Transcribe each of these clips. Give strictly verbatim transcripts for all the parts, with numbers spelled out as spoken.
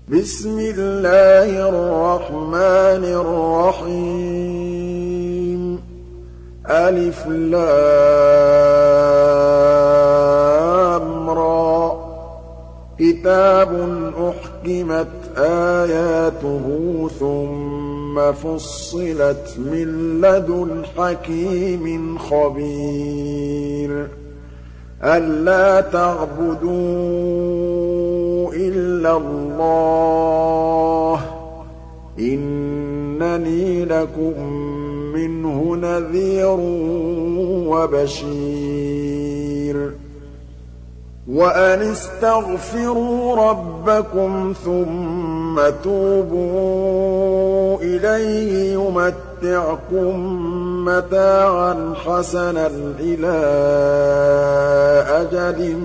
بسم الله الرحمن الرحيم ألف لام را كتاب أحكمت آياته ثم فصلت من لدن حكيم خبير ألا تعبدوا إلا الله إنني لكم منه نذير وبشير وأن استغفروا ربكم ثم توبوا إليه يمتعكم متاعا حسنا إلى أجل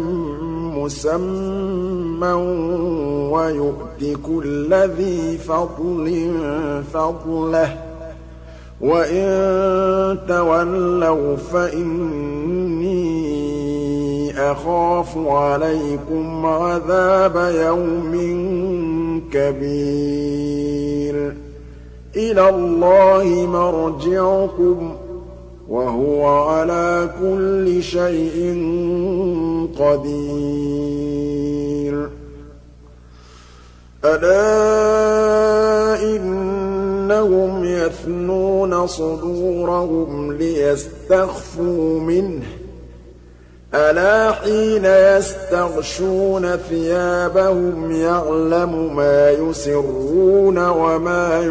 مسمى ويؤت كل ذي فضل فضله وإن تولوا فإني أخاف عليكم عذاب يوم كبير إلى الله مرجعكم وهو على كل شيء قدير ألا إنهم يثنون صدورهم ليستخفوا منه ألا حين يستغشون ثيابهم يعلم ما يسرون وما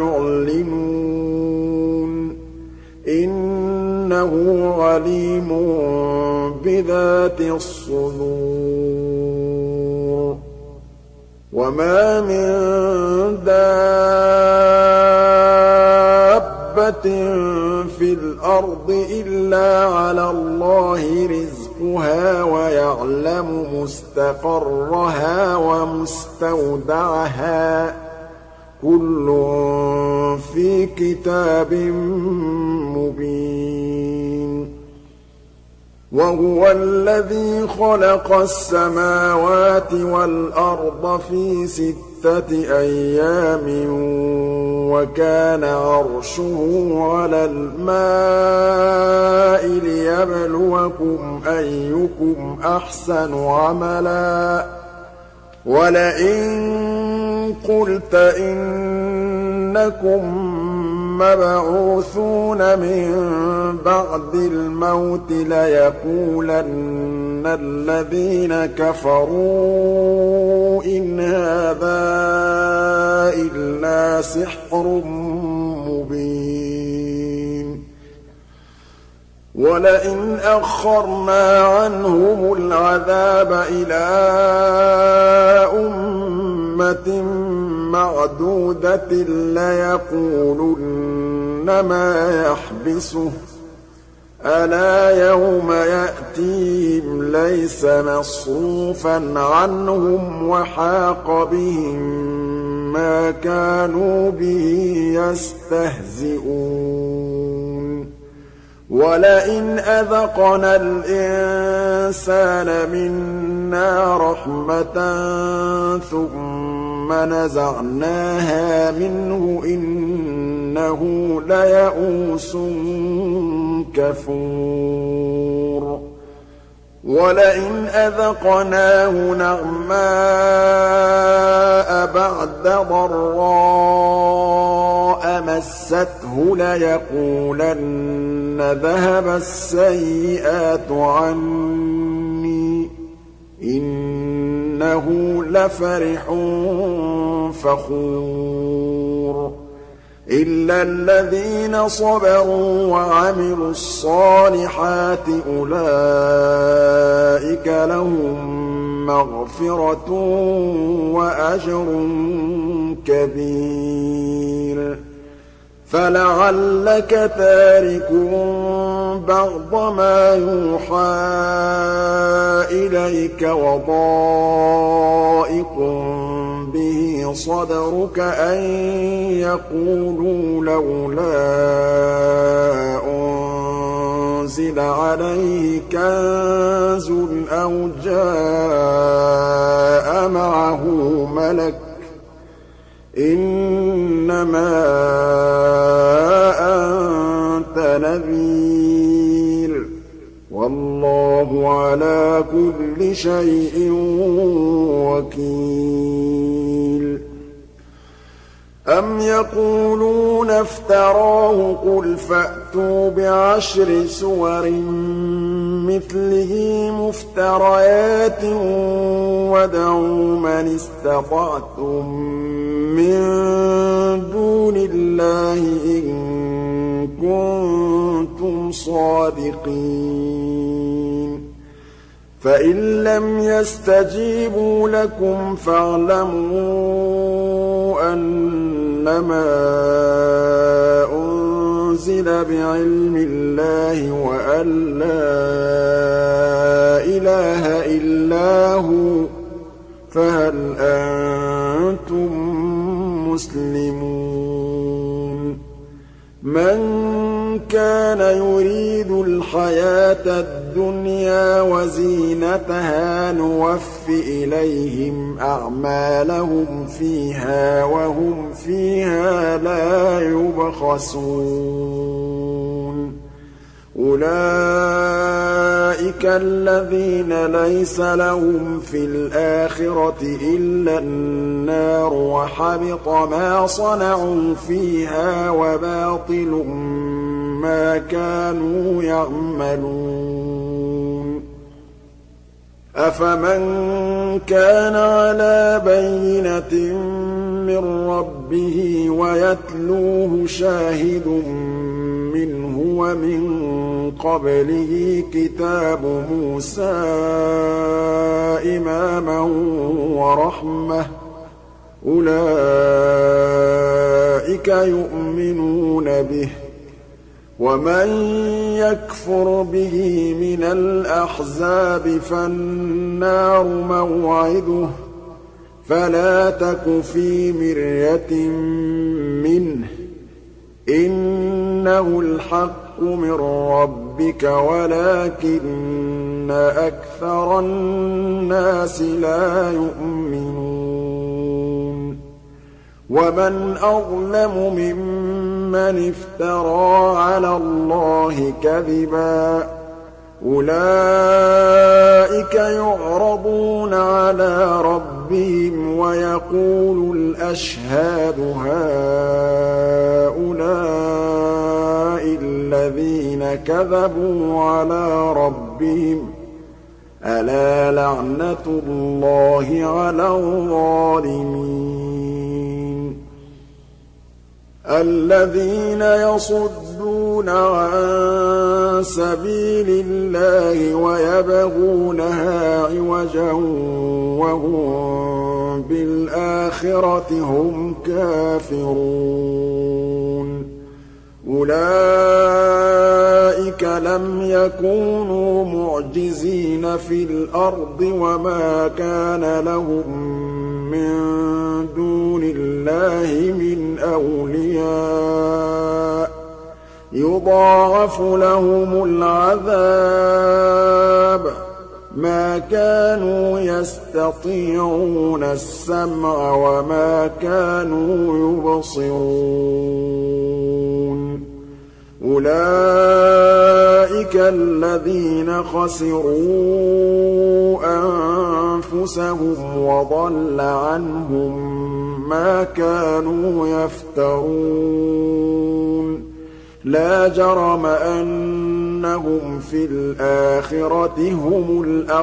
يعلنون إنه عليم بذات الصدور وما من دابة في الأرض إلا على الله رزقها ويعلم مستقرها ومستودعها كل في كتاب مبين وهو الذي خلق السماوات والأرض في ستة أيام وكان عرشه على الماء ليبلوكم أيكم أحسن عملا ولئن قلت إنكم مبعوثون من بعد الموت ليقولن الذين كفروا إن هذا إلا سحر مبين ولئن أخرنا عنهم العذاب إلى أمة معدودة ليقولن ما يحبسه ألا يوم يأتيهم ليس مصروفا عنهم وحاق بهم ما كانوا به يستهزئون ولئن أذقنا الإنسان منا رحمة ثم نزعناها منه إنه ليئوس كفور ولئن أذقناه نعماء بعد ضراء مسته ليقولن ذهب السيئات عني إنه لفرح فخور إلا الذين صبروا وعملوا الصالحات أولئك لهم مغفرة وأجر كبير فلعلك تارك بعض ما يوحى إليك وضائق به صدرك أن يقولوا لولا أنزل عليه كنز أو جاء معه ملك إِنَّمَا أَنتَ نَذِيرٌ ۚ وَاللَّهُ عَلَىٰ كُلِّ شَيْءٍ وَكِيلٌ أَمْ يَقُولُونَ افْتَرَاهُ ۖ قُلْ فَأْتُوا بِعَشْرِ سُوَرٍ مِّثْلِهِ مُفْتَرَيَاتٍ وَادْعُوا مَنِ اسْتَطَعْتُم مِّن دُونِ اللَّهِ إِن كُنتُمْ صَادِقِينَ فَإِن لَّمْ يَسْتَجِيبُوا لَكُمْ فَاعْلَمُوا أَنَّمَا أُنزِلَ بِعِلْمِ اللَّهِ وَأَن لَّا إِلَٰهَ إِلَّا هُوَ ۖ فَهَلْ أَنتُم مُّسْلِمُونَ مَن كَانَ يُرِيدُ الْحَيَاةَ الدُّنْيَا وَزِينَتَهَا نُوَفِّ إِلَيْهِمْ أَعْمَالَهُمْ فِيهَا وَهُمْ فِيهَا لَا يُبْخَسُونَ أُولَٰئِكَ الَّذِينَ لَيْسَ لَهُمْ فِي الْآخِرَةِ إِلَّا النَّارُ ۖ وَحَبِطَ مَا صَنَعُوا فِيهَا وَبَاطِلٌ مَّا كَانُوا يَعْمَلُونَ أَفَمَن كَانَ عَلَىٰ بَيِّنَةٍ مِّن رَّبِّهِ وَيَتْلُوهُ شَاهِدٌ مِّنْهُ وَمِن قَبْلِهِ كِتَابُ مُوسَىٰ إِمَامًا وَرَحْمَةً ۚ أُولَٰئِكَ يُؤْمِنُونَ بِهِ ۚ وَمَن يَكْفُرْ بِهِ مِنَ الْأَحْزَابِ فَالنَّارُ مَوْعِدُهُ ۚ فَلَا تَكُ فِي مِرْيَةٍ مِّنْهُ ۚ إِنَّهُ الْحَقُّ مِن رَّبِّكَ وَلَٰكِنَّ أَكْثَرَ النَّاسِ لَا يُؤْمِنُونَ وَمَنْ أَظْلَمُ مِمَّنِ افْتَرَىٰ عَلَى اللَّهِ كَذِبًا ۚ أُولَٰئِكَ يُعْرَضُونَ عَلَىٰ رَبِّهِمْ وَيَقُولُ الْأَشْهَادُ هَٰؤُلَاءِ الَّذِينَ كَذَبُوا عَلَىٰ رَبِّهِمْ ۚ أَلَا لَعْنَةُ اللَّهِ عَلَى الظَّالِمِينَ الَّذِينَ يَصُدُّونَ عَن سَبِيلِ اللَّهِ وَيَبْغُونَهَا عِوَجًا وَهُم بِالْآخِرَةِ هُمْ كَافِرُونَ أُولَٰئِكَ لَمْ يَكُونُوا مُعْجِزِينَ فِي الْأَرْضِ وَمَا كَانَ لَهُم مِّن دُونِ اللَّهِ مِنْ أَوْلِيَاءَ ۘ يُضَاعَفُ لَهُمُ الْعَذَابُ ۚ مَا كَانُوا يَسْتَطِيعُونَ السَّمْعَ وَمَا كَانُوا يُبْصِرُونَ أُولَٰئِكَ الَّذِينَ خَسِرُوا أَنفُسَهُمْ وَضَلَّ عَنْهُم مَّا كَانُوا يَفْتَرُونَ لَا جَرَمَ أَنَّهُمْ فِي الْآخِرَةِ هُمُ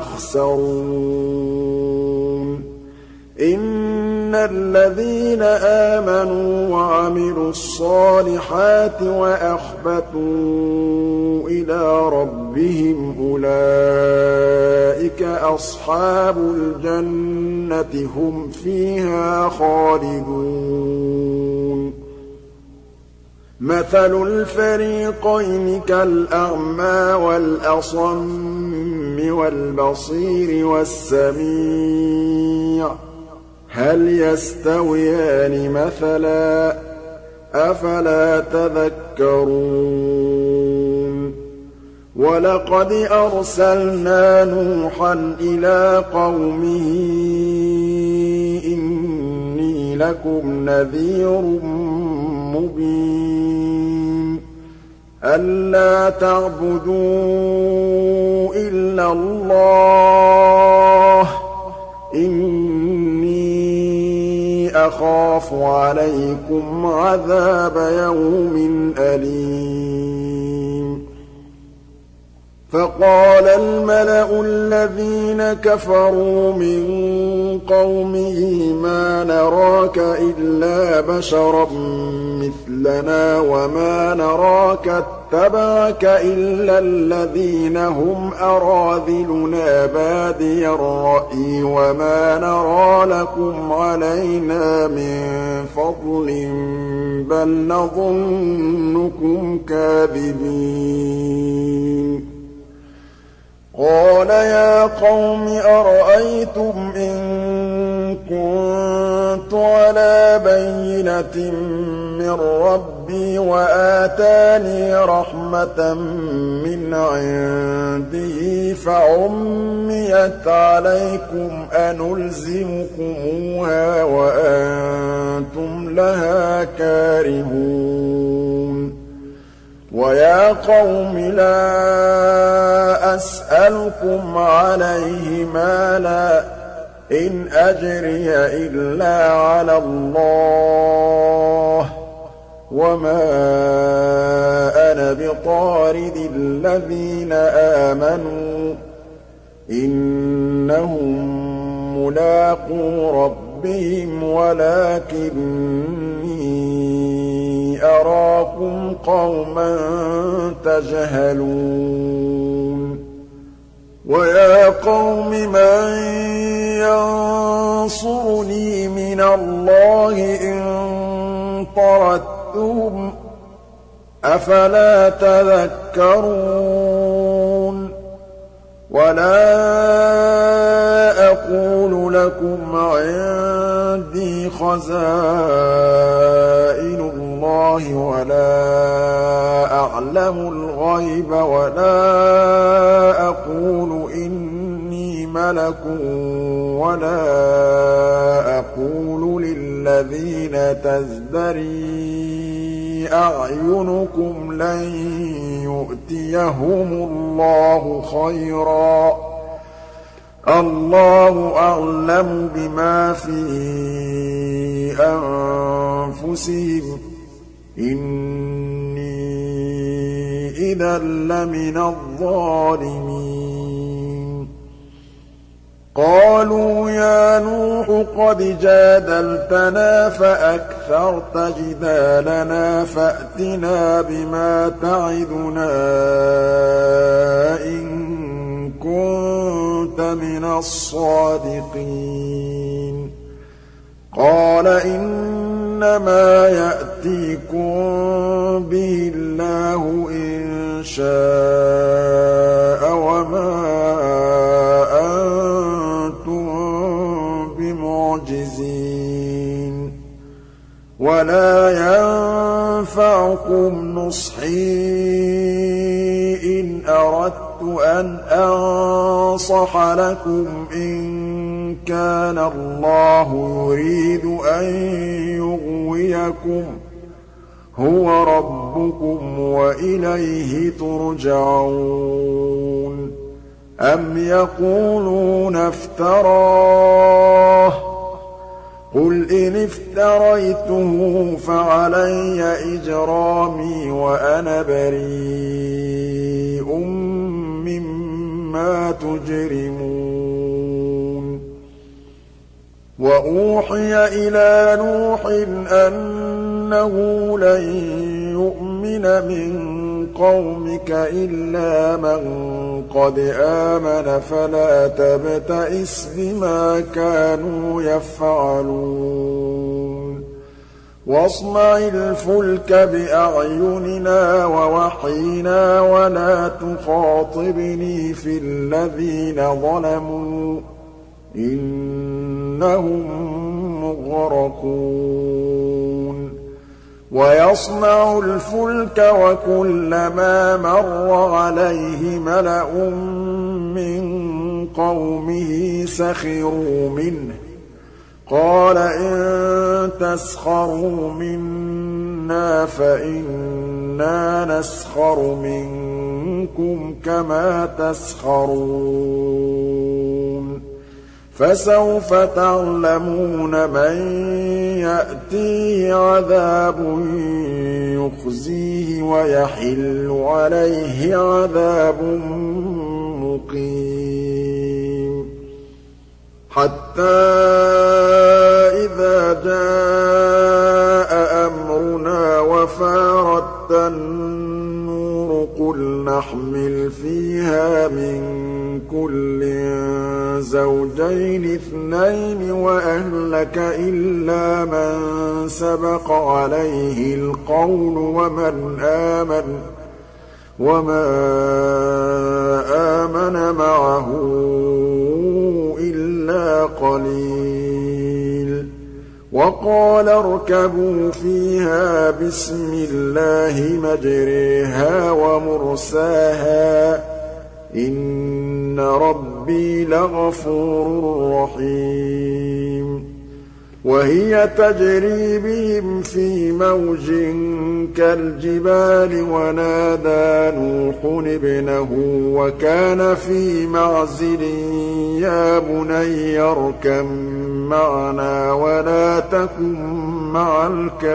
الْأَخْسَرُونَ إِنَّ الَّذِينَ آمَنُوا وَعَمِلُوا الصَّالِحَاتِ وَأَخْبَتُوا إِلَىٰ رَبِّهِمْ أُولَٰئِكَ أَصْحَابُ الْجَنَّةِ هُمْ فِيهَا خَالِدُونَ مَثَلُ الْفَرِيقَيْنِ كَالْأَعْمَىٰ وَالْأَصَمِّ وَالْبَصِيرِ وَالسَّمِيعِ ۚ هَلْ يَسْتَوِيَانِ مَثَلًا ۚ أَفَلَا تَذَكَّرُونَ وَلَقَدْ أَرْسَلْنَا نُوحًا إِلَىٰ قَوْمِهِ إِنِّي لَكُمْ نَذِيرٌ مُّبِينٌ أَلَّا تَعْبُدُوا إِلَّا اللَّهَ إِنِّي أَخَافُ عَلَيْكُمْ عَذَابَ يَوْمٍ أَلِيمٍ فَقَالَ الْمَلَأُ الَّذِينَ كَفَرُوا مِن قَوْمِهِ مَا نَرَاكَ إِلَّا بَشَرًا مِّثْلَنَا وَمَا نَرَاكَ اتَّبَعَكَ إِلَّا الَّذِينَ هُمْ أَرَاذِلُنَا بَادِيَ الرَّأْيِ وَمَا نَرَىٰ لَكُمْ عَلَيْنَا مِن فَضْلٍ بَلْ نَظُنُّكُمْ كَاذِبِينَ قَالَ يَا قَوْمِ أَرَأَيْتُمْ إِن كُنتُ عَلَىٰ بَيِّنَةٍ مِّن رَّبِّي وَآتَانِي رَحْمَةً مِّنْ عِندِهِ فَعُمِّيَتْ عَلَيْكُمْ أَنُلْزِمُكُمُوهَا وَأَنتُمْ لَهَا كَارِهُونَ وَيَا قَوْمِ لَا أَسْأَلُكُمْ عَلَيْهِ مَالًا ۖ إِنْ أَجْرِيَ إِلَّا عَلَى اللَّهِ ۖ وَمَا أَنَا بِطَارِدِ الَّذِينَ آمَنُوا ۚ إِنَّهُم مُّلَاقُو رَبِّهِمْ وَلَٰكِنِّي أَرَاكُمْ قَوْمًا تَجْهَلُونَ وَيَا قَوْمِ مَن يَنصُرُنِي مِنَ اللَّهِ إِن طَرَدتُّهُمْ ۚ أَفَلَا تَذَكَّرُونَ وَلَا أَقُولُ لَكُمْ عِندِي خَزَائِنُ اللَّهِ وَلَا أَعْلَمُ الْغَيْبَ وَلَا أَقُولُ إِنِّي مَلَكٌ وَلَا أَقُولُ لِلَّذِينَ تَزْدَرِي أَعْيُنُكُمْ لَن يُؤْتِيَهُمُ اللَّهُ خَيْرًا ۖ اللَّهُ أَعْلَمُ بِمَا فِي أَنفُسِهِمْ ۖ إِنِّي إِذًا لَّمِنَ الظَّالِمِينَ قَالُوا يَا نُوحُ قَدْ جَادَلْتَنَا فَأَكْثَرْتَ جِدَالَنَا فَأْتِنَا بِمَا تَعِدُنَا إِن كُنتَ مِنَ الصَّادِقِينَ قَالَ إِنَّمَا يَأْتِيكُم بِهِ اللَّهُ إِن شَاءَ وَمَا أَنتُم بِمُعْجِزِينَ وَلَا يَنفَعُكُمْ نُصْحِي إِنْ أَرَدتُّ أَنْ أَنصَحَ لَكُمْ إِن كَانَ اللَّهُ يُرِيدُ أَن يُغْوِيَكُمْ ۚ هُوَ رَبُّكُمْ وَإِلَيْهِ تُرْجَعُونَ أَمْ يَقُولُونَ افْتَرَاهُ ۖ قُلْ إِنِ افْتَرَيْتُهُ فَعَلَيَّ إِجْرَامِي وَأَنَا بَرِيءٌ مِّمَّا تُجْرِمُونَ وَأُوحِيَ إِلَىٰ نُوحٍ أَنَّهُ لَن يُؤْمِنَ مِن قَوْمِكَ إِلَّا مَن قَدْ آمَنَ فَلَا تَبْتَئِسْ بِمَا كَانُوا يَفْعَلُونَ وَاصْنَعِ الْفُلْكَ بِأَعْيُنِنَا وَوَحْيِنَا وَلَا تُخَاطِبْنِي فِي الَّذِينَ ظَلَمُوا إِنَّهُم مُّغْرَقُونَ وَيَصْنَعُ الْفُلْكَ وَكُلَّمَا مَرَّ عَلَيْهِ مَلَأٌ مِّن قَوْمِهِ سَخِرُوا مِنْهُ قَالَ إِن تَسْخَرُوا مِنَّا فَإِنَّا نَسْخَرُ مِنكُمْ كَمَا تَسْخَرُونَ فَسَوْفَ تَعْلَمُونَ مَن يَأْتِيهِ عَذَابٌ يُخْزِيهِ وَيَحِلُّ عَلَيْهِ عَذَابٌ مُّقِيمٌ حَتَّىٰ إِذَا جَاءَ أَمْرُنَا وَفَارَتِ النُّورُ قُلْ نَحْمِلُ فِيهَا مِن كُلٍّ زَوْجَيْنِ اثْنَيْنِ وَأَهْلَكَ إِلَّا مَن سَبَقَ عَلَيْهِ الْقَوْلُ وَمَنْ آمَنَ وَمَا آمَنَ مَعَهُ إِلَّا قَلِيلٌ وَقَالَ ارْكَبُوا فِيهَا بِسْمِ اللَّهِ مَجْرَاهَا وَمُرْسَاهَا ۚ إِنَّ رَبِّي لَغَفُورٌ رَّحِيمٌ وَهِيَ تَجْرِي بِهِمْ فِي مَوْجٍ كَالْجِبَالِ وَنَادَىٰ نُوحٌ ابْنَهُ وَكَانَ فِي مَعْزِلٍ يَا بُنَيَّ ارْكَب مَّعَنَا وَلَا تَكُن مَّعَ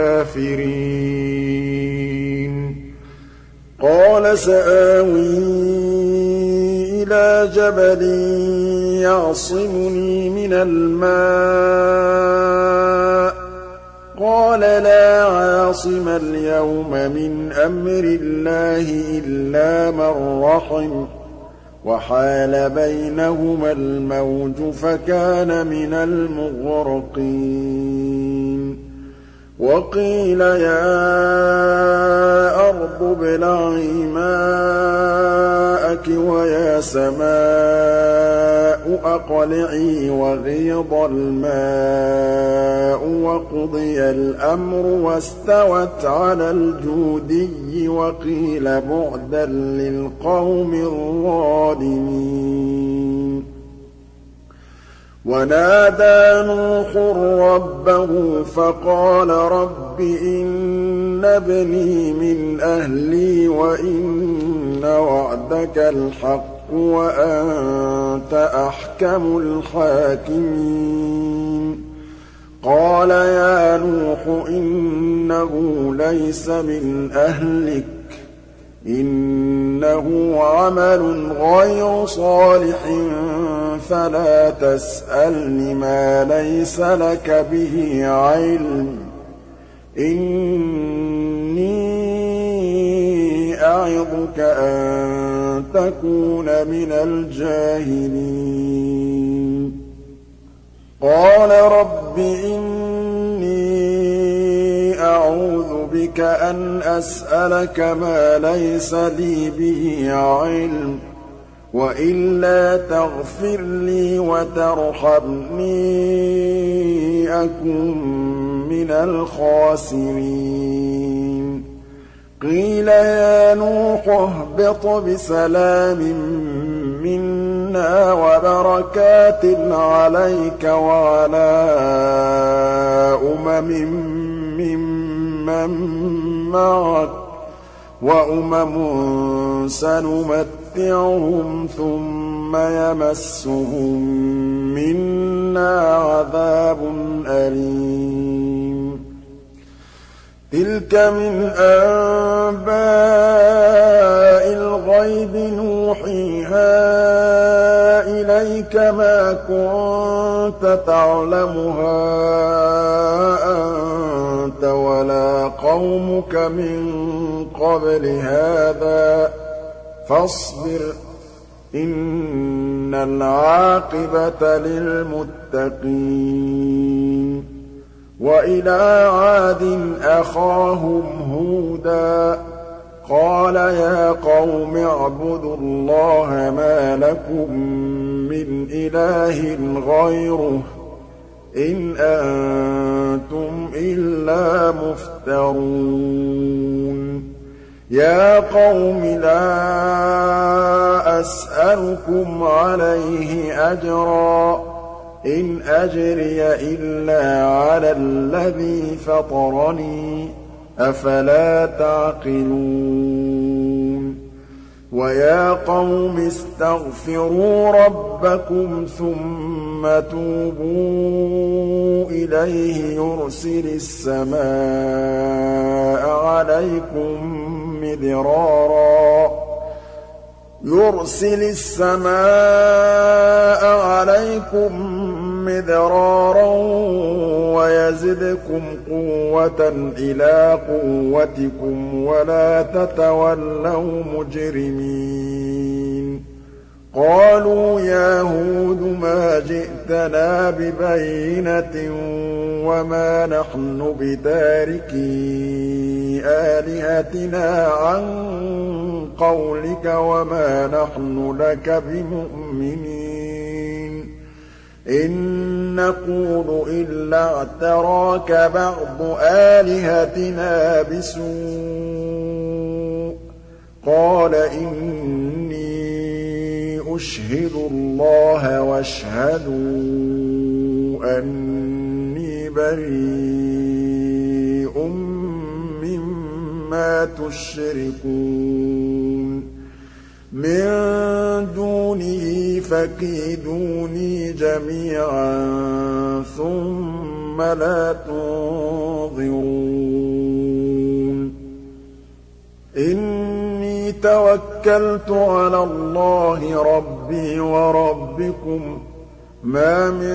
الْكَافِرِينَ قَالَ سَآوِي إِلَىٰ جَبَلٍ يَعْصِمُنِي مِنَ الْمَاءِ ۚ قَالَ لَا عَاصِمَ الْيَوْمَ مِنْ أَمْرِ اللَّهِ إِلَّا مَن رَّحِمَ ۚ وَحَالَ بَيْنَهُمَا الْمَوْجُ فَكَانَ مِنَ الْمُغْرَقِينَ وَقِيلَ يَا أَرْضُ ابْلَعِي مَاءَكِ وَيَا سَمَاءُ أَقْلِعِي وَغِيضَ الْمَاءُ وَقُضِيَ الْأَمْرُ وَاسْتَوَتْ عَلَى الْجُودِيِّ وَقِيلَ بُعْدًا لِّلْقَوْمِ الظَّالِمِينَ وَنَادَىٰ نُوحٌ رَّبَّهُ فَقَالَ رَبِّ إِنَّ ابْنِي مِنْ أَهْلِي وَإِنَّ وَعْدَكَ الْحَقُّ وَأَنتَ أَحْكَمُ الْحَاكِمِينَ قَالَ يَا نُوحُ إِنَّهُ لَيْسَ مِنْ أَهْلِكَ ۖ إِنَّهُ عَمَلٌ غَيْرُ صَالِحٍ فَلَا تَسْأَلْنِ مَا لَيْسَ لَكَ بِهِ عِلْمٌ ۖ إِنِّي أَعِظُكَ أَن تَكُونَ مِنَ الْجَاهِلِينَ قَالَ رَبِّ إِنِّي أَعُوذُ بِكَ أَنْ أَسْأَلَكَ مَا لَيْسَ لِي بِهِ عِلْمٌ ۖ وَإِلَّا تَغْفِرْ لِي وَتَرْحَمْنِي أَكُن مِّنَ الْخَاسِرِينَ قِيلَ يَا نُوحُ اهْبِطْ بِسَلَامٍ مِّنَّا وَبَرَكَاتٍ عَلَيْكَ وَعَلَىٰ أُمَمٍ مِّمَّن مَّعَكَ ۚ وَأُمَمٌ سَنُمَتِّعُهُمْ ثُمَّ يَمَسُّهُم مِّنَّا عَذَابٌ أَلِيمٌ تِلْكَ مِنْ أَنبَاءِ الْغَيْبِ نُوحِيهَا إِلَيْكَ ۖ مَا كُنتَ تَعْلَمُهَا أَنتَ وَلَا قَوْمُكَ مِن قَبْلِ هَٰذَا ۖ فَاصْبِرْ ۖ إِنَّ الْعَاقِبَةَ لِلْمُتَّقِينَ وَإِلَىٰ عَادٍ أَخَاهُمْ هُودًا ۚ قَالَ يَا قَوْمِ اعْبُدُوا اللَّهَ مَا لَكُم مِّنْ إِلَٰهٍ غَيْرُهُ ۖ إِنْ أَنتُمْ إِلَّا مُفْتَرُونَ يَا قَوْمِ لَا أَسْأَلُكُمْ عَلَيْهِ أَجْرًا ۖ إِنْ أَجْرِيَ إِلَّا عَلَى الَّذِي فَطَرَنِي ۚ أَفَلَا تَعْقِلُونَ وَيَا قَوْمِ اسْتَغْفِرُوا رَبَّكُمْ ثُمَّ تُوبُوا إِلَيْهِ يُرْسِلِ السَّمَاءَ عَلَيْكُم مِّدْرَارًا يُرْسِلِ السَّمَاءَ عَلَيْكُم مِّدْرَارًا وَيَزِدْكُمْ قُوَّةً إِلَىٰ قُوَّتِكُمْ وَلَا تَتَوَلَّوْا مُجْرِمِينَ قَالُوا يَا هُودُ مَا جِئْتَنَا بِبَيِّنَةٍ وَمَا نَحْنُ بِتَارِكِي آلِهَتِنَا عَن قَوْلِكَ وَمَا نَحْنُ لَكَ بِمُؤْمِنِينَ إِن نَّقُولُ إِلَّا اعْتَرَاكَ بَعْضُ آلِهَتِنَا بِسُوءٍ ۗ قَالَ إِنِّي أُشْهِدُ اللَّهَ وَاشْهَدُوا أَنِّي بَرِيءٌ مِّمَّا تُشْرِكُونَ مِن دُونِهِ فَكِيدُونِي جَمِيعًا ثُمَّ لَا تُنظِرُونِ إِنِّي تَوَكَّلْتُ عَلَى اللَّهِ رَبِّي وَرَبِّكُم مَّا مِن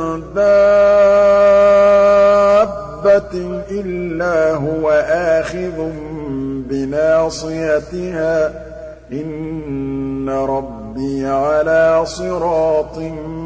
دَابَّةٍ إِلَّا هُوَ آخِذٌ بِنَاصِيَتِهَا ۚ إِنَّ رَبِّي عَلَىٰ صِرَاطٍ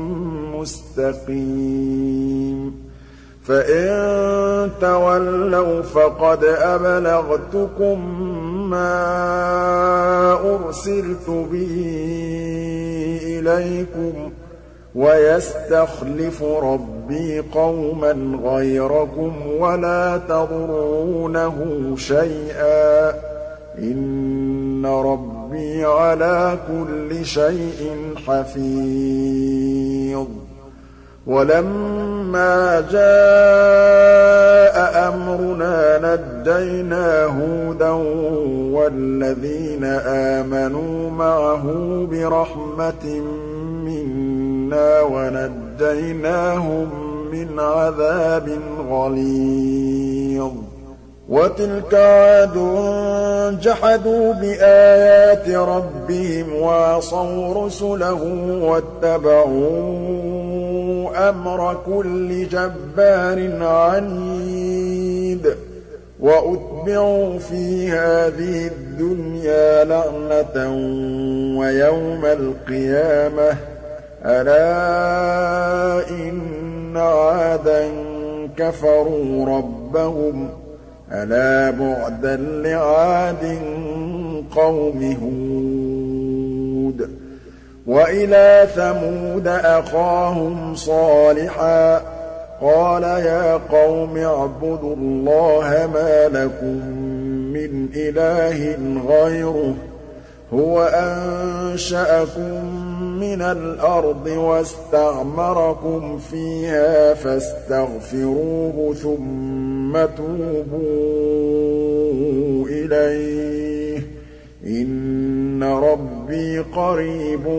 مُّسْتَقِيمٍ فَإِن تَوَلَّوْا فَقَدْ أَبْلَغْتُكُم مَّا أُرْسِلْتُ بِهِ إِلَيْكُمْ ۖ وَيَسْتَخْلِفُ رَبِّي قَوْمًا غَيْرَكُمْ وَلَا تَضُرُّونَهُ شَيْئًا ۚ إِنَّ رَبِّي عَلَىٰ كُلِّ شَيْءٍ حَفِيظٌ وَلَمَّا جَاءَ أَمْرُنَا نَجَّيْنَا هُودًا وَالَّذِينَ آمَنُوا مَعَهُ بِرَحْمَةٍ مِّنَّا وَنَجَّيْنَاهُم مِّنْ عَذَابٍ غَلِيظٍ وَتِلْكَ عَادٌ جَحَدُوا بِآيَاتِ رَبِّهِمْ وَعَصَوْا رُسُلَهُ وَاتَّبَعُوا أَمْرَ كُلِّ جَبَّارٍ عَنِيدٍ وَأُتْبِعُوا فِي هَٰذِهِ الدُّنْيَا لَعْنَةً وَيَوْمَ الْقِيَامَةِ ۗ أَلَا إِنَّ عَادًا كَفَرُوا رَبَّهُمْ ۗ أَلَا بُعْدًا لِّعَادٍ قَوْمِ هُودٍ وَإِلَىٰ ثَمُودَ أَخَاهُمْ صَالِحًا ۗ قَالَ يَا قَوْمِ اعْبُدُوا اللَّهَ مَا لَكُم مِّنْ إِلَٰهٍ غَيْرُهُ ۖ هُوَ أَنشَأَكُم مِّنَ الْأَرْضِ وَاسْتَعْمَرَكُمْ فِيهَا فَاسْتَغْفِرُوهُ ثُمَّ تُوبُوا إِلَيْهِ ۚ إِنَّ رَبِّي قَرِيبٌ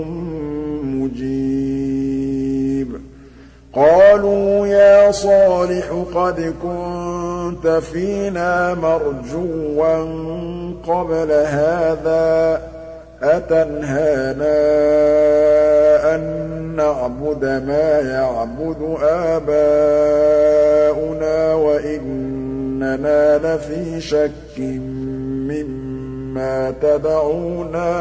مُّجِيبٌ قَالُوا يَا صَالِحُ قَدْ كُنتَ فِينَا مَرْجُوًّا قَبْلَ هَٰذَا أَتَنْهَانَا أَن نَّعْبُدَ مَا يَعْبُدُ آبَاؤُنَا وَإِنَّنَا لَفِي شَكٍّ مِّمَّا تَدْعُونَا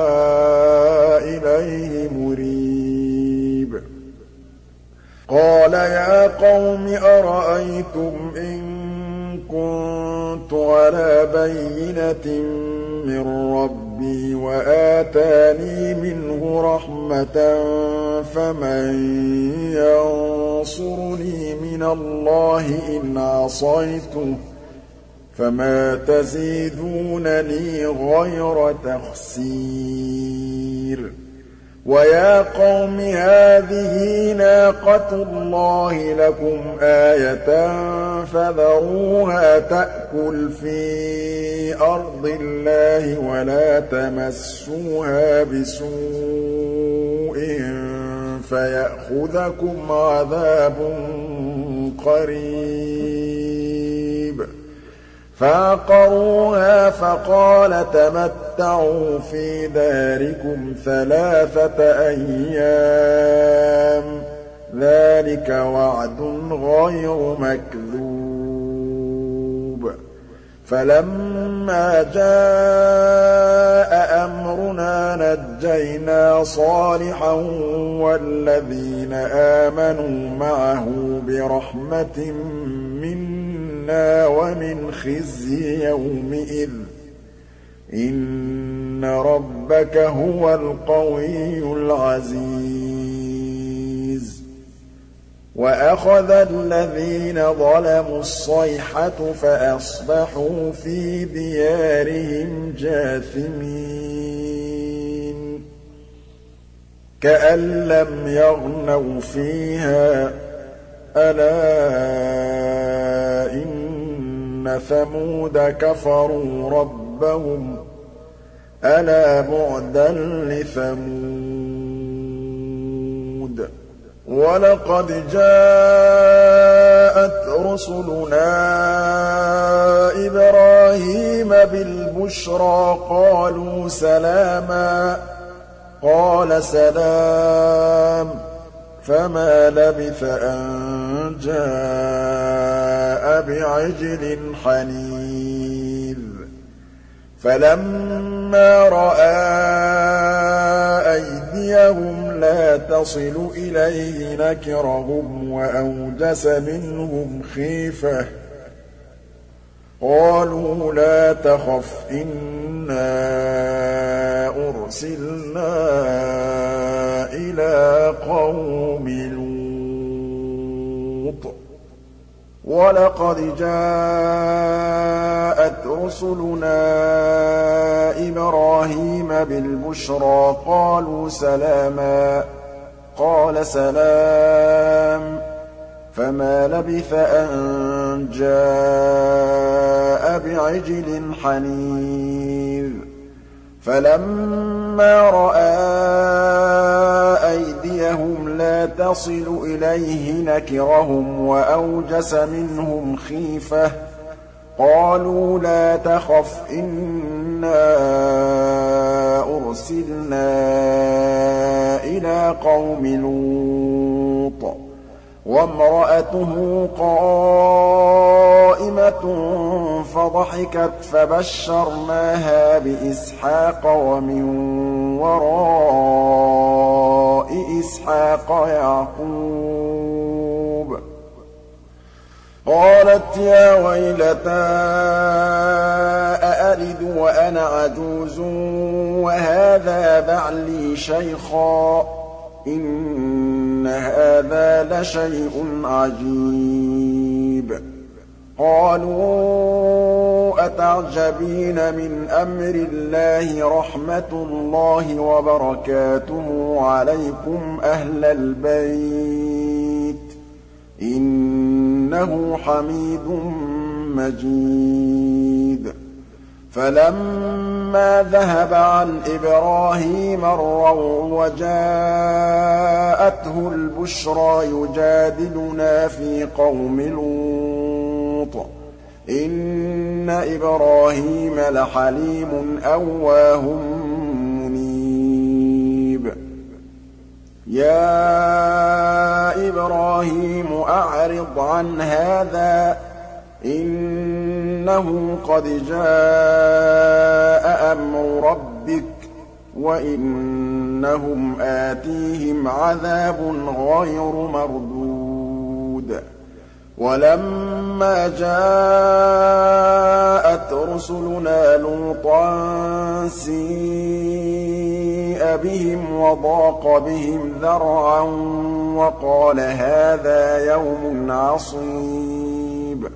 إِلَيْهِ مُرِيبٍ قَالَ يَا قَوْمِ أَرَأَيْتُمْ إِن كُنتُ عَلَىٰ بَيِّنَةٍ مِّن رَّبِّي وَآتَانِي مِنْهُ رَحْمَةً فَمَن يَنصُرُنِي مِنَ اللَّهِ إِنْ عَصَيْتُهُ ۖ فَمَا تَزِيدُونَنِي غَيْرَ تَخْسِيرٍ وَيَا قَوْمِ هَٰذِهِ نَاقَةُ اللَّهِ لَكُمْ آيَةً فَذَرُوهَا تَأْكُلْ فِي أَرْضِ اللَّهِ وَلَا تَمَسُّوهَا بِسُوءٍ فَيَأْخُذَكُمْ عَذَابٌ قَرِيبٌ فَعَقَرُوهَا فَقَالَ تَمَتَّعُوا فِي دَارِكُمْ ثَلَاثَةَ أَيَّامٍ ۚ ذَٰلِكَ وَعْدٌ غَيْرُ مَكْذُوبٍ فَلَمَّا جَاءَ أَمْرُنَا نَجَّيْنَا صَالِحًا وَالَّذِينَ آمَنُوا مَعَهُ بِرَحْمَةٍ مِّنَّا وَمِنْ خِزْيِ يَوْمِئِذٍ ۗ إِنَّ رَبَّكَ هُوَ الْقَوِيُّ الْعَزِيزُ وَأَخَذَ الَّذِينَ ظَلَمُوا الصَّيْحَةُ فَأَصْبَحُوا فِي دِيَارِهِمْ جَاثِمِينَ كَأَن لَّمْ يَغْنَوْا فِيهَا ۗ أَلَا إِنَّ ثَمُودَ كَفَرُوا رَبَّهُمْ ۗ أَلَا بُعْدًا لِّثَمُودَ وَلَقَدْ جَاءَتْ رُسُلُنَا إِبْرَاهِيمَ بِالْبُشْرَىٰ قَالُوا سَلَامًا ۖ قَالَ سَلَامٌ ۖ فَمَا لَبِثَ أَن جَاءَ بِعِجْلٍ حَنِيذٍ فَلَمَّا رَأَىٰ أَيْدِيَهُمْ لَا تَصِلُ إِلَيْهِ نَكِرَهُمْ وَأَوْجَسَ مِنْهُمْ خِيفَةً ۚ قَالُوا لَا تَخَفْ إِنَّا أُرْسِلْنَا إِلَىٰ قَوْمِ لُوطٍ وَلَقَدْ جَاءَتْ رُسُلُنَا إِبْرَاهِيمَ بِالْبُشْرَىٰ قَالُوا سَلَامًا ۖ قَالَ سَلَامٌ ۖ فَمَا لَبِثَ أَن جَاءَ بِعِجْلٍ حَنِيذٍ فَلَمَّا رَأَىٰ أَيْدِيَهُمْ لَا تَصِلُ إِلَيْهِ نَكِرَهُمْ وَأَوْجَسَ مِنْهُمْ خِيفَةً ۚ قَالُوا لَا تَخَفْ إِنَّا أُرْسِلْنَا إِلَىٰ قَوْمِ لُوطٍ وَامْرَأَتُهُ قَائِمَةٌ فَضَحِكَتْ فَبَشَّرْنَاهَا بِإِسْحَاقَ وَمِن وَرَاءِ إِسْحَاقَ يَعْقُوبَ قَالَتْ يَا وَيْلَتَىٰ أَأَلِدُ وَأَنَا عَجُوزٌ وَهَٰذَا بَعْلِي شَيْخًا ۖ إِنَّ هَٰذَا لَشَيْءٌ عَجِيبٌ قَالُوا أَتَعْجَبِينَ مِنْ أَمْرِ اللَّهِ رَحْمَتُ اللَّهِ وَبَرَكَاتُهُ عَلَيْكُمْ أَهْلَ الْبَيْتِ ۖ إِنَّهُ حَمِيدٌ مَّجِيدٌ فَلَمَّا ذَهَبَ عَنْ إِبْرَاهِيمَ الرَّوْعُ وَجَاءَتْهُ الْبُشْرَىٰ يُجَادِلُنَا فِي قَوْمِ لُوطٍ إِنَّ إِبْرَاهِيمَ لَحَلِيمٌ أَوَّاهٌ مُّنِيبٌ يَا إِبْرَاهِيمُ أَعْرِضْ عَنْ هَٰذَا إِنَّهُ قَدْ جَاءَ أَمْرُ رَبِّكَ وَإِنَّهُمْ آتِيهِمْ عَذَابٌ غَيْرُ مَرْدُودٍ وَلَمَّا جَاءَتْ رُسُلُنَا لُوطًا سِيءَ بِهِمْ وَضَاقَ بِهِمْ ذَرْعًا وَقَالَ هَٰذَا يَوْمٌ عَصِيبٌ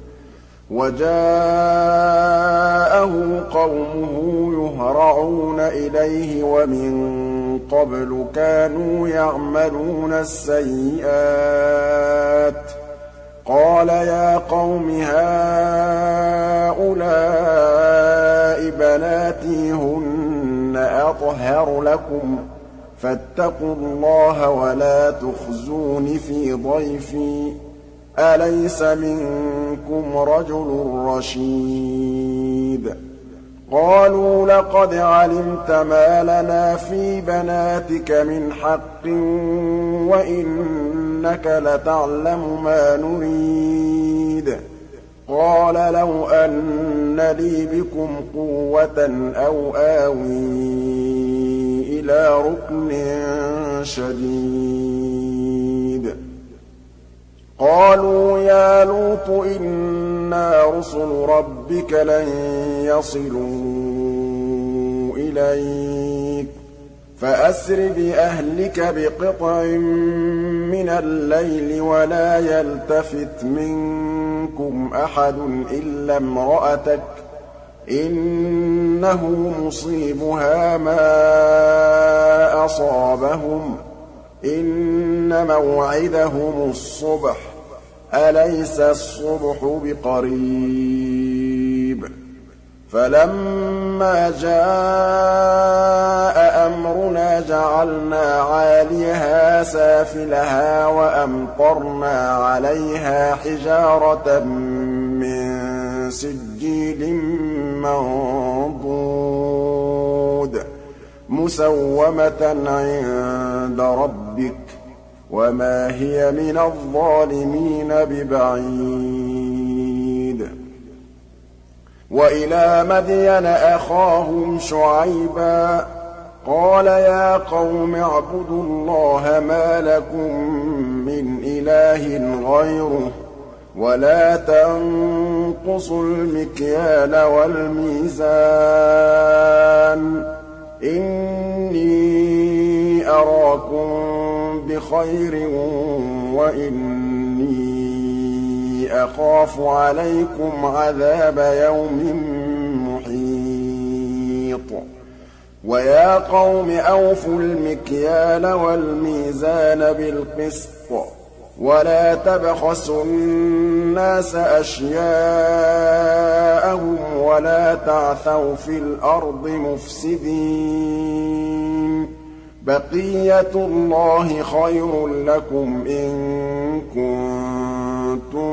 وَجَاءَهُ قَوْمُهُ يُهْرَعُونَ إِلَيْهِ وَمِن قَبْلُ كَانُوا يَعْمَلُونَ السَّيِّئَاتِ قَالَ يَا قَوْمِ هَٰؤُلَاءِ بَنَاتِي هُنَّ أَطْهَرُ لَكُمْ فَاتَّقُوا اللَّهَ وَلَا تُخْزُونِ فِي ضَيْفِي أَلَيْسَ مِنكُمْ رَجُلٌ رَّشِيدٌ قَالُوا لَقَدْ عَلِمْتَ مَا لَنَا فِي بَنَاتِكَ مِنْ حَقٍّ وَإِنَّكَ لَتَعْلَمُ مَا نُرِيدُ قَالَ لَوْ أَنَّ لِي بِكُمْ قُوَّةً أَوْ آوِي إِلَىٰ رُكْنٍ شَدِيدٍ قَالُوا يَا لُوطُ إِنَّا رُسُلُ رَبِّكَ لَن يَصِلُوا إِلَيْكَ فَأَسْرِ بِأَهْلِكَ بِقِطْعٍ مِّنَ اللَّيْلِ وَلَا يَلْتَفِتْ مِنكُمْ أَحَدٌ إِلَّا امْرَأَتَكَ إِنَّهُ مُصِيبُهَا مَا أَصَابَهُمْ إِنَّ مَوْعِدَهُمُ الصُّبْحُ أَلَيْسَ الصُّبْحُ بِقَرِيبٍ فَلَمَّا جَاءَ أَمْرُنَا جَعَلْنَا عَالِيَهَا سَافِلَهَا وَأَمْطَرْنَا عَلَيْهَا حِجَارَةً مِّن سِجِّيلٍ مَّنضُودٍ مُّسَوَّمَةً عِندَ رَبِّكَ وَمَا هِيَ مِنَ الظَّالِمِينَ بِبَعِيدٍ وَإِلَىٰ مَدْيَنَ أَخَاهُمْ شُعَيْبًا قَالَ يَا قَوْمِ اعْبُدُوا اللَّهَ مَا لَكُم مِّنْ إِلَٰهٍ غَيْرُهُ وَلَا تَنقُصُوا الْمِكْيَالَ وَالْمِيزَانَ إِنِّي أَرَاكُم بِخَيْرٍ وَإِنِّي أَخَافُ عَلَيْكُمْ عَذَابَ يَوْمٍ مُّحِيطٍ وَيَا قَوْمِ أَوْفُوا الْمِكْيَالَ وَالْمِيزَانَ بِالْقِسْطِ وَلَا تَبْخَسُوا النَّاسَ أَشْيَاءَهُمْ وَلَا تَعْثَوْا فِي الْأَرْضِ مُفْسِدِينَ بَقِيَّتُ اللَّهِ خَيْرٌ لَّكُمْ إِن كُنتُم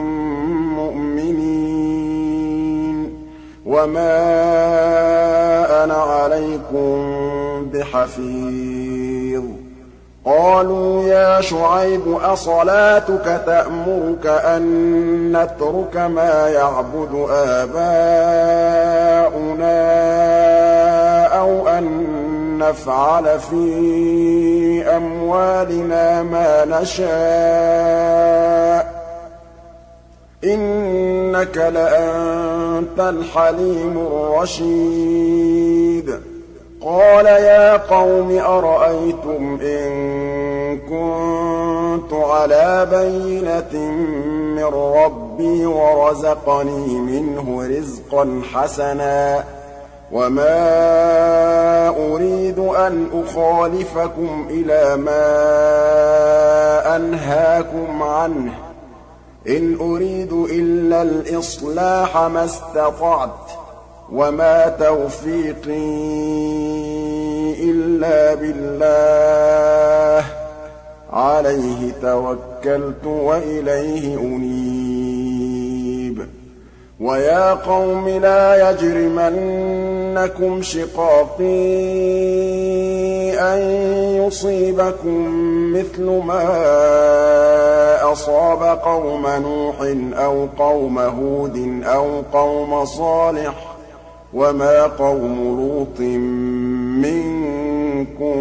مُّؤْمِنِينَ وَمَا أَنَا عَلَيْكُم بِحَفِيظٍ قَالُوا يَا شُعَيْبُ أَصَلَاتُكَ تَأْمُرُكَ أَن نَّتْرُكَ مَا يَعْبُدُ آبَاؤُنَا أَوْ أَن نَّفْعَلَ فِي أَمْوَالِنَا مَا نَشَاءُ إِنَّكَ لَأَنتَ الْحَلِيمُ الرَّشِيدُ قَالَ يَا قَوْمِ أَرَأَيْتُمْ إِن كُنتُ عَلَىٰ بَيِّنَةٍ مِّن رَّبِّي وَرَزَقَنِي مِنْهُ رِزْقًا حَسَنًا وَمَا أُرِيدُ أَنْ أُخَالِفَكُمْ إِلَىٰ مَا أَنْهَاكُمْ عَنْهُ إِنْ أُرِيدُ إِلَّا الْإِصْلَاحَ مَا اسْتَطَعْتُ وَمَا تَوْفِيقِي إِلَّا بِاللَّهِ عَلَيْهِ تَوَكَّلْتُ وَإِلَيْهِ أُنِيبُ وَيَا قَوْمِ لَا يَجْرِمَنَّكُمْ شِقَاقِي أَن يُصِيبَكُم مِّثْلُ مَا أَصَابَ قَوْمَ نُوحٍ أَوْ قَوْمَ هُودٍ أَوْ قَوْمَ صَالِحٍ وَمَا قَوْمُ لُوطٍ مِّنكُم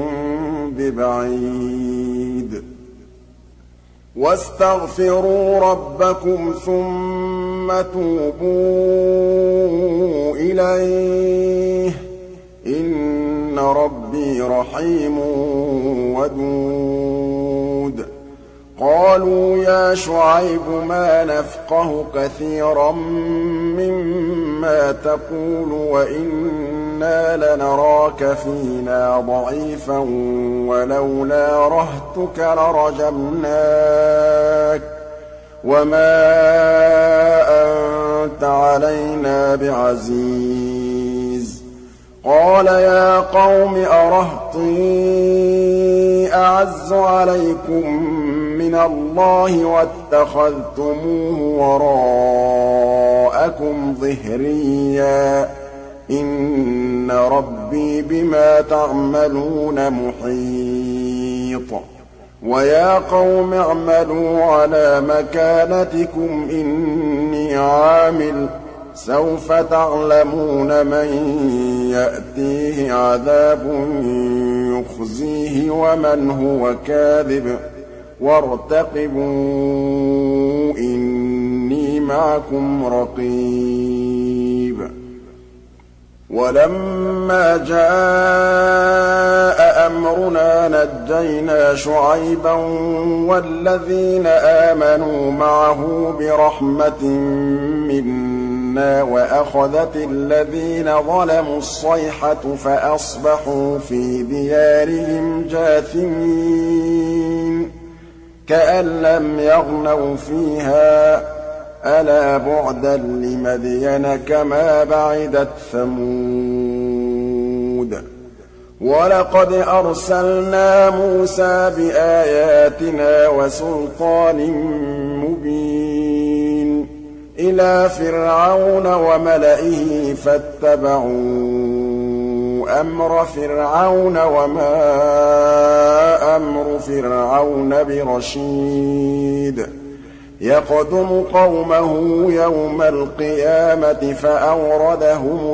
بِبَعِيدٍ وَاسْتَغْفِرُوا رَبَّكُمْ ثُمَّ تُوبُوا إِلَيْهِ إِنَّ رَبِّي رَحِيمٌ وَدُودٌ قالوا يا شعيب ما نفقه كثيرا مما تقول وإنا لنراك فينا ضعيفا ولولا رهتك لرجمناك وما أنت علينا بعزيز قال يا قوم أرهطي أعز عليكم من الله واتخذتموه وراءكم ظهريا إن ربي بما تعملون محيط ويا قوم اعملوا على مكانتكم إني عامل سوف تعلمون من يأتيه عذاب يخزيه ومن هو كاذب وارتقبوا إني معكم رقيب ولما جاء أمرنا نجينا شعيبا والذين آمنوا معه برحمة منا وأخذت الذين ظلموا الصيحة فأصبحوا في ديارهم جاثمين كأن لم يغنوا فيها ألا بعدا لمدين كما بعدت ثمود ولقد أرسلنا موسى بآياتنا وسلطان مبين إلى فرعون وملئه فاتبعوا أمر فرعون وما أمر فرعون برشيد يقدم قومه يوم القيامة فأوردهم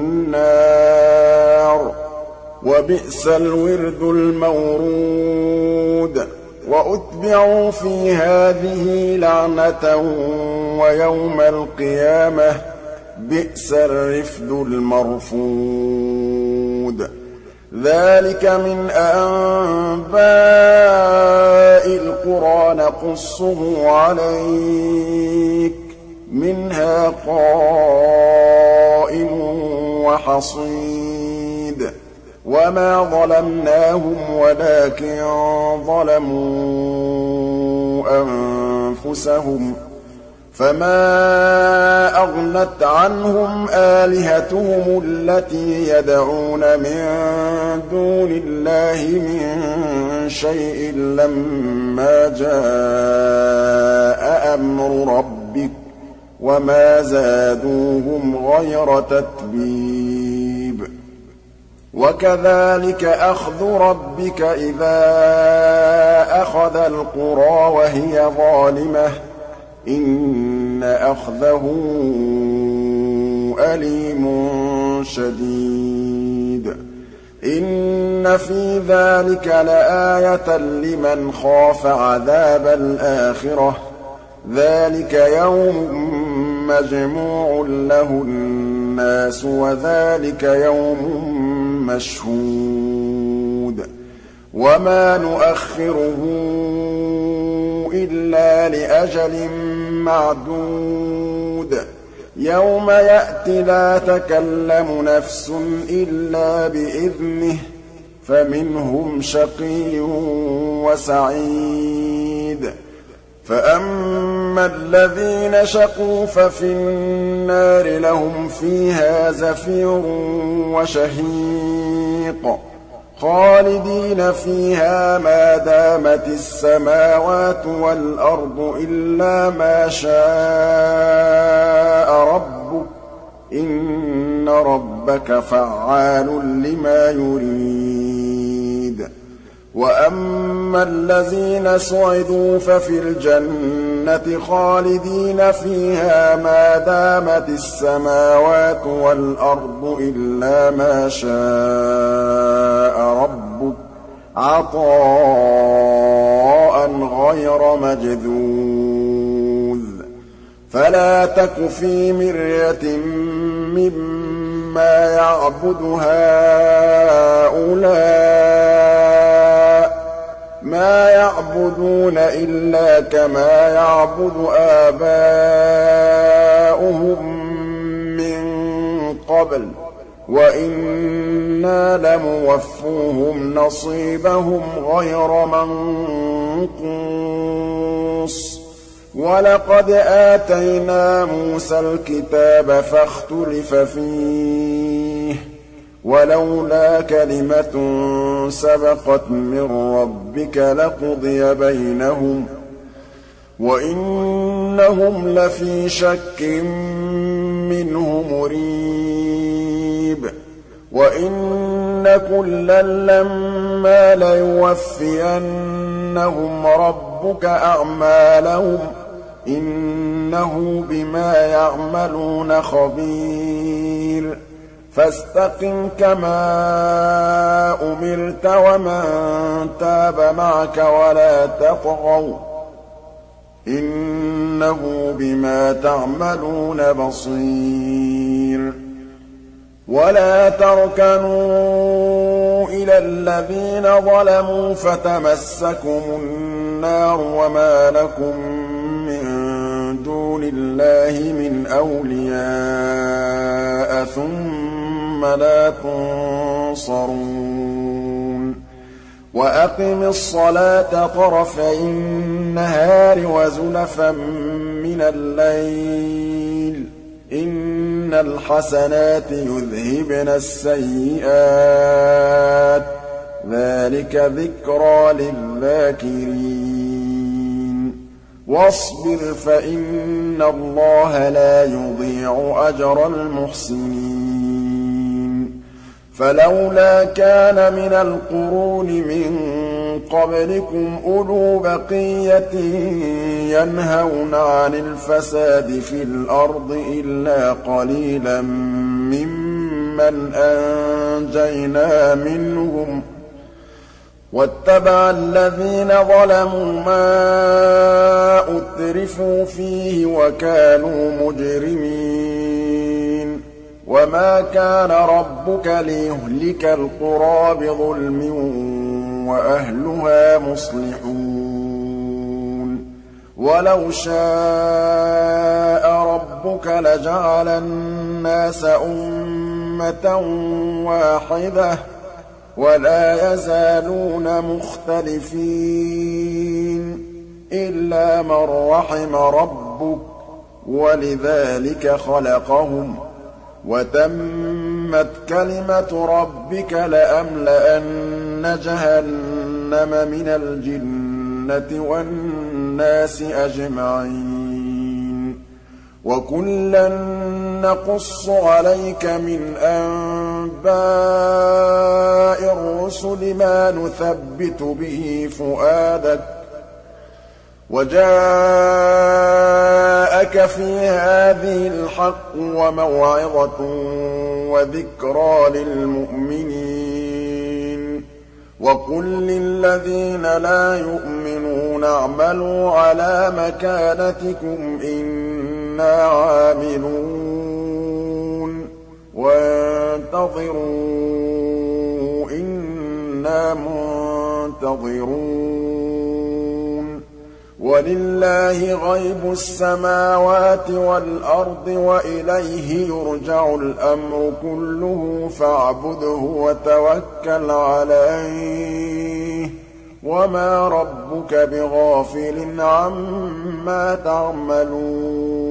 النار وبئس الورد المورود وأتبعوا في هذه لعنة ويوم القيامة بئس الرفد المرفود ذلك من أنباء القرى نقصه عليك منها قائم وحصيد وما ظلمناهم ولكن ظلموا أنفسهم فما أغنت عنهم آلهتهم التي يدعون من دون الله من شيء لما جاء أمر ربك وما زادوهم غير تتبيب وكذلك أخذ ربك إذا أخذ القرى وهي ظالمة إن أخذه أليم شديد إن في ذلك لآية لمن خاف عذاب الآخرة ذلك يوم مجموع له الناس وذلك يوم مشهود وما نؤخره إلا لأجل معدود يوم يأتي لا تكلم نفس إلا بإذنه فمنهم شقي وسعيد فأما الذين شقوا ففي النار لهم فيها زفير وشهيق خالدين فيها ما دامت السماوات والأرض إلا ما شاء ربك إن ربك فعال لما يريد وأما الذين سعدوا ففي الجنة خالدين فيها ما دامت السماوات والأرض إلا ما شاء ربك عطاء غير مجذوذ فلا تك في مرية مما يعبد هؤلاء مَا يَعْبُدُونَ إِلَّا كَمَا يَعْبُدُ آبَاؤُهُم مِّن قَبْلُ ۚ وَإِنَّا لَمُوَفُّوهُمْ نَصِيبَهُمْ غَيْرَ مَنقُوصٍ وَلَقَدْ آتَيْنَا مُوسَى الْكِتَابَ فَاخْتُلِفَ فِيهِ ۚ وَلَوْلَا كَلِمَةٌ سَبَقَتْ مِن رَّبِّكَ لَقُضِيَ بَيْنَهُمْ ۚ وَإِنَّهُمْ لَفِي شَكٍّ مِّنْهُ مُرِيبٍ وَإِنَّ كُلًّا لَّمَّا لَيُوَفِّيَنَّهُمْ رَبُّكَ أَعْمَالَهُمْ ۚ إِنَّهُ بِمَا يَعْمَلُونَ خَبِيرٌ فَاسْتَقِمْ كَمَا أُمِرْتَ وَمَن تَابَ مَعَكَ وَلَا تَطْغَوْا ۚ إِنَّهُ بِمَا تَعْمَلُونَ بَصِيرٌ وَلَا تَرْكَنُوا إِلَى الَّذِينَ ظَلَمُوا فَتَمَسَّكُمُ النَّارُ وَمَا لَكُم مِّن دُونِ اللَّهِ مِنْ أَوْلِيَاءَ ثُمَّ لَا تُنصَرُونَ وَأَقِمِ الصَّلَاةَ طَرَفَيِ النَّهَارِ وَزُلَفًا مِّنَ اللَّيْلِ ۚ إِنَّ الْحَسَنَاتِ يُذْهِبْنَ السَّيِّئَاتِ ۚ ذَٰلِكَ ذِكْرَىٰ لِلذَّاكِرِينَ وَاصْبِرْ فَإِنَّ اللَّهَ لَا يُضِيعُ أَجْرَ الْمُحْسِنِينَ فَلَوْلَا كَانَ مِنَ الْقُرُونِ مِن قَبْلِكُمْ أُولُو بَقِيَّةٍ يَنْهَوْنَ عَنِ الْفَسَادِ فِي الْأَرْضِ إِلَّا قَلِيلًا مِّمَّنْ أَنجَيْنَا مِنْهُمْ ۗ وَاتَّبَعَ الَّذِينَ ظَلَمُوا مَا أُتْرِفُوا فِيهِ وَكَانُوا مُجْرِمِينَ وَمَا كَانَ رَبُّكَ لِيُهْلِكَ الْقُرَىٰ بِظُلْمٍ وَأَهْلُهَا مُصْلِحُونَ وَلَوْ شَاءَ رَبُّكَ لَجَعَلَ النَّاسَ أُمَّةً وَاحِدَةً ۖ وَلَا يَزَالُونَ مُخْتَلِفِينَ إِلَّا مَن رَّحِمَ رَبُّكَ ۚ وَلِذَٰلِكَ خَلَقَهُمْ ۗ وَتَمَّتْ كَلِمَةُ رَبِّكَ لَأَمْلَأَنَّ جَهَنَّمَ مِنَ الْجِنَّةِ وَالنَّاسِ أَجْمَعِينَ وَكُلًّا نَّقُصُّ عَلَيْكَ مِنْ أَنبَاءِ الرُّسُلِ مَا نُثَبِّتُ بِهِ فُؤَادَكَ ۖ وَجَاءَكَ فِي هَٰذِهِ الْحَقُّ وَمَوْعِظَةٌ وَذِكْرَىٰ لِلْمُؤْمِنِينَ وَقُل لِّلَّذِينَ لَا يُؤْمِنُونَ اعْمَلُوا عَلَىٰ مَكَانَتِكُمْ إِنَّا عَامِلُونَ وَانتَظِرُوا إِنَّا مُنتَظِرُونَ وَلِلَّهِ غَيْبُ السَّمَاوَاتِ وَالْأَرْضِ وَإِلَيْهِ يُرْجَعُ الْأَمْرُ كُلُّهُ فَاعْبُدْهُ وَتَوَكَّلْ عَلَيْهِ ۚ وَمَا رَبُّكَ بِغَافِلٍ عَمَّا تَعْمَلُونَ